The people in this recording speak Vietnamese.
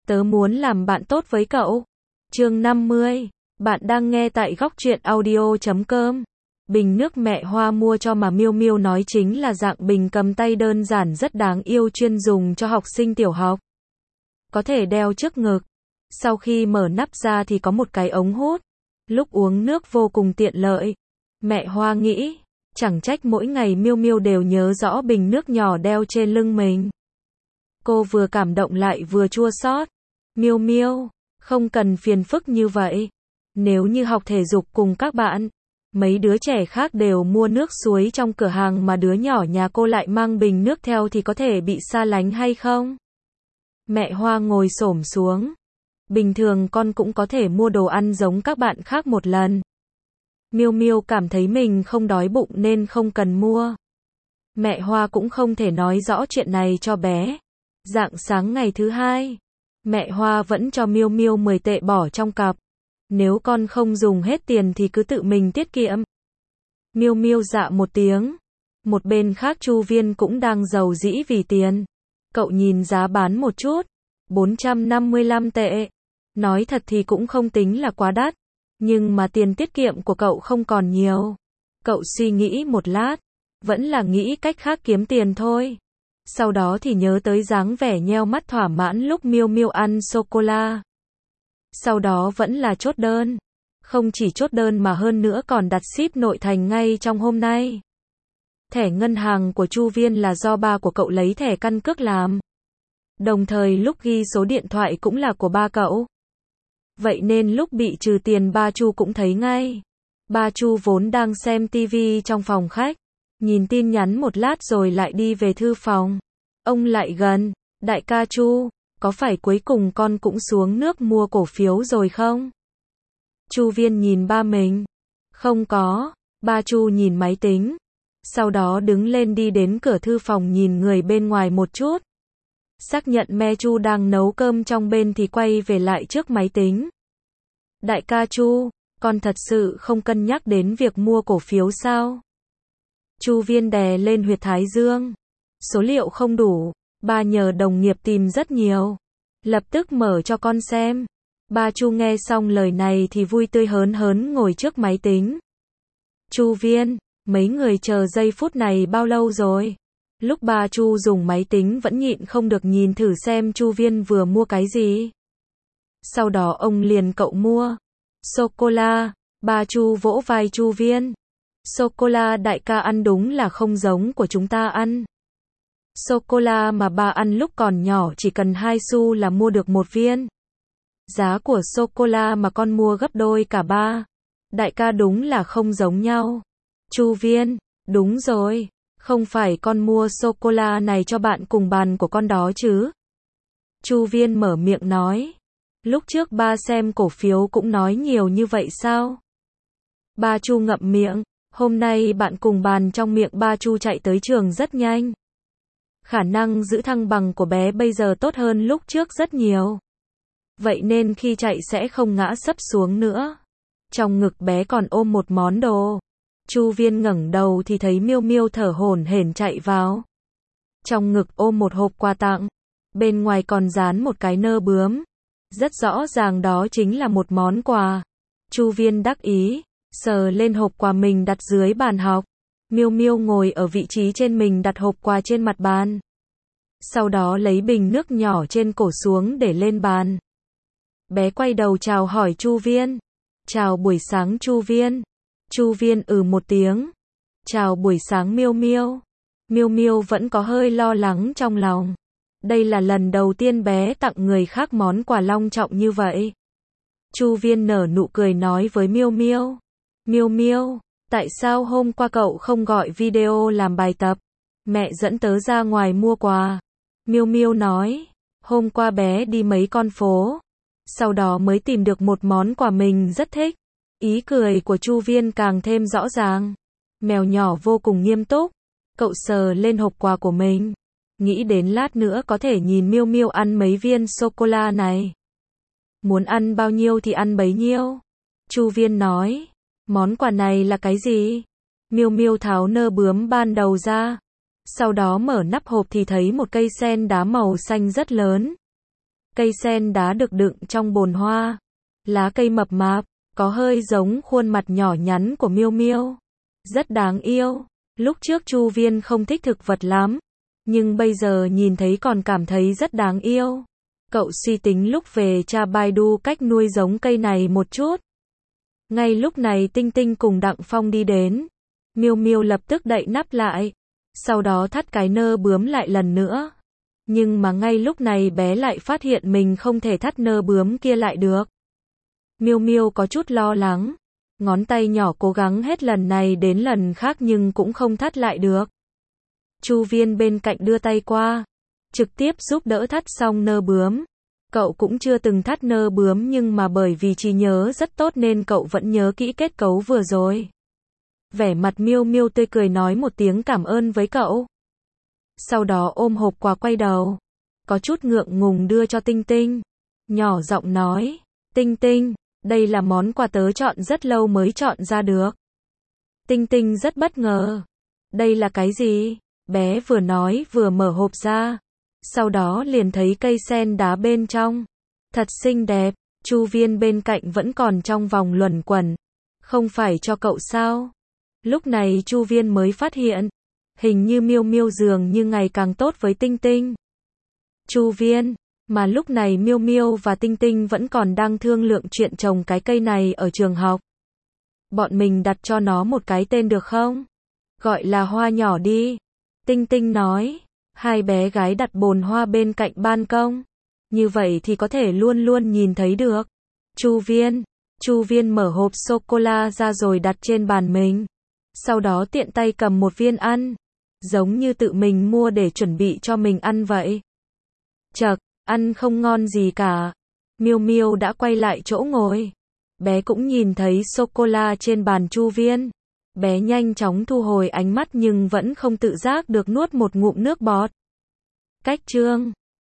Tớ muốn làm bạn tốt với cậu. Chương 50. Bạn đang nghe tại góc truyện audio.com. Bình nước mẹ Hoa mua cho mà Miêu Miêu nói chính là dạng bình cầm tay đơn giản rất đáng yêu chuyên dùng cho học sinh tiểu học. Có thể đeo trước ngực. Sau khi mở nắp ra thì có một cái ống hút. Lúc uống nước vô cùng tiện lợi. Mẹ Hoa nghĩ, chẳng trách mỗi ngày Miêu Miêu đều nhớ rõ bình nước nhỏ đeo trên lưng mình. Cô vừa cảm động lại vừa chua xót. Miêu Miêu, không cần phiền phức như vậy. Nếu như học thể dục cùng các bạn, mấy đứa trẻ khác đều mua nước suối trong cửa hàng mà đứa nhỏ nhà cô lại mang bình nước theo thì có thể bị xa lánh hay không? Mẹ Hoa ngồi xổm xuống. Bình thường con cũng có thể mua đồ ăn giống các bạn khác một lần. Miêu Miêu cảm thấy mình không đói bụng nên không cần mua. Mẹ Hoa cũng không thể nói rõ chuyện này cho bé. Rạng sáng ngày thứ hai, mẹ Hoa vẫn cho Miêu Miêu 10 tệ bỏ trong cặp. Nếu con không dùng hết tiền thì cứ tự mình tiết kiệm. Miêu Miêu dạ một tiếng. Một bên khác Chu Viên cũng đang giàu dĩ vì tiền. Cậu nhìn giá bán một chút. 455 tệ. Nói thật thì cũng không tính là quá đắt. Nhưng mà tiền tiết kiệm của cậu không còn nhiều. Cậu suy nghĩ một lát. Vẫn là nghĩ cách khác kiếm tiền thôi. Sau đó thì nhớ tới dáng vẻ nheo mắt thỏa mãn lúc Miêu Miêu ăn sô-cô-la. Sau đó vẫn là chốt đơn. Không chỉ chốt đơn mà hơn nữa còn đặt ship nội thành ngay trong hôm nay. Thẻ ngân hàng của Chu Viên là do ba của cậu lấy thẻ căn cước làm. Đồng thời lúc ghi số điện thoại cũng là của ba cậu. Vậy nên lúc bị trừ tiền ba Chu cũng thấy ngay. Ba Chu vốn đang xem tivi trong phòng khách. Nhìn tin nhắn một lát rồi lại đi về thư phòng. Ông lại gần, đại ca Chu, có phải cuối cùng con cũng xuống nước mua cổ phiếu rồi không? Chu Viên nhìn ba mình. Không có, ba Chu nhìn máy tính. Sau đó đứng lên đi đến cửa thư phòng nhìn người bên ngoài một chút. Xác nhận mẹ Chu đang nấu cơm trong bên thì quay về lại trước máy tính. Đại ca Chu, con thật sự không cân nhắc đến việc mua cổ phiếu sao? Chu Viên đè lên huyệt thái dương. Số liệu không đủ, ba nhờ đồng nghiệp tìm rất nhiều. Lập tức mở cho con xem. Ba Chu nghe xong lời này thì vui tươi hớn hớn ngồi trước máy tính. Chu Viên, mấy người chờ giây phút này bao lâu rồi? Lúc ba Chu dùng máy tính vẫn nhịn không được nhìn thử xem Chu Viên vừa mua cái gì. Sau đó ông liền cậu mua. Sô-cô-la, ba Chu vỗ vai Chu Viên. Sô-cô-la đại ca ăn đúng là không giống của chúng ta ăn. Sô-cô-la mà ba ăn lúc còn nhỏ chỉ cần 2 xu là mua được một viên. Giá của sô-cô-la mà con mua gấp đôi cả ba. Đại ca đúng là không giống nhau. Chu Viên, đúng rồi, không phải con mua sô-cô-la này cho bạn cùng bàn của con đó chứ? Chu Viên mở miệng nói. Lúc trước ba xem cổ phiếu cũng nói nhiều như vậy sao? Ba Chu ngậm miệng. Hôm nay bạn cùng bàn trong miệng ba Chu chạy tới trường rất nhanh. Khả năng giữ thăng bằng của bé bây giờ tốt hơn lúc trước rất nhiều. Vậy nên khi chạy sẽ không ngã sấp xuống nữa. Trong ngực bé còn ôm một món đồ. Chu Viên ngẩng đầu thì thấy Miêu Miêu thở hổn hển chạy vào. Trong ngực ôm một hộp quà tặng. Bên ngoài còn dán một cái nơ bướm. Rất rõ ràng đó chính là một món quà. Chu Viên đắc ý. Sờ lên hộp quà mình đặt dưới bàn học. Miêu Miêu ngồi ở vị trí trên mình đặt hộp quà trên mặt bàn. Sau đó lấy bình nước nhỏ trên cổ xuống để lên bàn. Bé quay đầu chào hỏi Chu Viên. Chào buổi sáng Chu Viên. Chu Viên một tiếng. Chào buổi sáng Miêu Miêu. Miêu Miêu vẫn có hơi lo lắng trong lòng. Đây là lần đầu tiên bé tặng người khác món quà long trọng như vậy. Chu Viên nở nụ cười nói với Miêu Miêu. Miêu Miêu, tại sao hôm qua cậu không gọi video làm bài tập? Mẹ dẫn tớ ra ngoài mua quà. Miêu Miêu nói, hôm qua bé đi mấy con phố. Sau đó mới tìm được một món quà mình rất thích. Ý cười của Chu Viên càng thêm rõ ràng. Mèo nhỏ vô cùng nghiêm túc. Cậu sờ lên hộp quà của mình. Nghĩ đến lát nữa có thể nhìn Miêu Miêu ăn mấy viên sô-cô-la này. Muốn ăn bao nhiêu thì ăn bấy nhiêu. Chu Viên nói. Món quà này là cái gì? Miêu Miêu tháo nơ bướm ban đầu ra. Sau đó mở nắp hộp thì thấy một cây sen đá màu xanh rất lớn. Cây sen đá được đựng trong bồn hoa. Lá cây mập mạp, có hơi giống khuôn mặt nhỏ nhắn của Miêu Miêu. Rất đáng yêu. Lúc trước Chu Viên không thích thực vật lắm, nhưng bây giờ nhìn thấy còn cảm thấy rất đáng yêu. Cậu suy tính lúc về tra Baidu cách nuôi giống cây này một chút. Ngay lúc này Tinh Tinh cùng Đặng Phong đi đến. Miêu Miêu lập tức đậy nắp lại, sau đó thắt cái nơ bướm lại lần nữa. Nhưng mà ngay lúc này bé lại phát hiện mình không thể thắt nơ bướm kia lại được. Miêu Miêu có chút lo lắng, ngón tay nhỏ cố gắng hết lần này đến lần khác nhưng cũng không thắt lại được. Chu Viên bên cạnh đưa tay qua, trực tiếp giúp đỡ thắt xong nơ bướm. Cậu cũng chưa từng thắt nơ bướm nhưng mà bởi vì trí nhớ rất tốt nên cậu vẫn nhớ kỹ kết cấu vừa rồi. Vẻ mặt Miêu Miêu tươi cười nói một tiếng cảm ơn với cậu. Sau đó ôm hộp quà quay đầu, có chút ngượng ngùng đưa cho Tinh Tinh. Nhỏ giọng nói, Tinh Tinh, đây là món quà tớ chọn rất lâu mới chọn ra được. Tinh Tinh rất bất ngờ. Đây là cái gì? Bé vừa nói vừa mở hộp ra. Sau đó liền thấy cây sen đá bên trong. Thật xinh đẹp. Chu Viên bên cạnh vẫn còn trong vòng luẩn quẩn. Không phải cho cậu sao? Lúc này Chu Viên mới phát hiện, hình như Miêu Miêu dường như ngày càng tốt với Tinh Tinh. Chu Viên, mà lúc này Miêu Miêu và Tinh Tinh vẫn còn đang thương lượng chuyện trồng cái cây này ở trường học. Bọn mình đặt cho nó một cái tên được không? Gọi là hoa nhỏ đi. Tinh Tinh nói. Hai bé gái đặt bồn hoa bên cạnh ban công. Như vậy thì có thể luôn luôn nhìn thấy được. Chu Viên mở hộp sô-cô-la ra rồi đặt trên bàn mình. Sau đó tiện tay cầm một viên ăn. Giống như tự mình mua để chuẩn bị cho mình ăn vậy. Chậc, ăn không ngon gì cả. Miêu Miêu đã quay lại chỗ ngồi. Bé cũng nhìn thấy sô-cô-la trên bàn Chu Viên. Bé nhanh chóng thu hồi ánh mắt nhưng vẫn không tự giác được nuốt một ngụm nước bọt. Cách chương